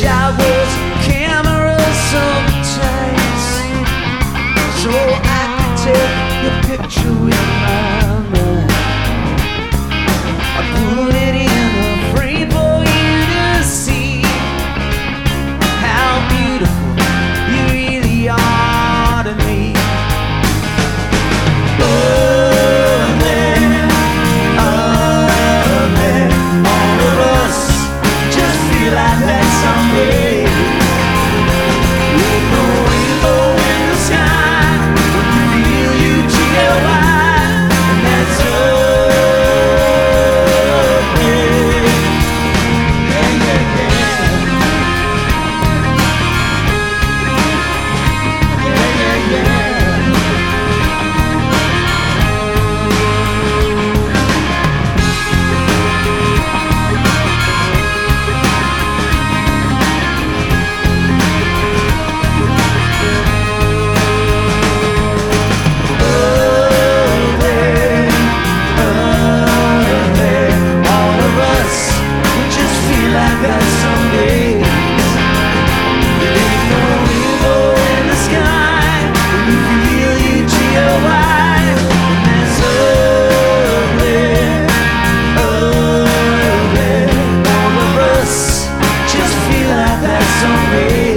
I was camera sometimes, so I could take your picture with my mind. I put it in a frame for you to see how beautiful you really are to me. All of us just feel like that someday. With no rainbow in the sky, when you feel you G-O-I, and that's okay. Yeah, yeah, yeah. Yeah, yeah, yeah. Just feel like that someday.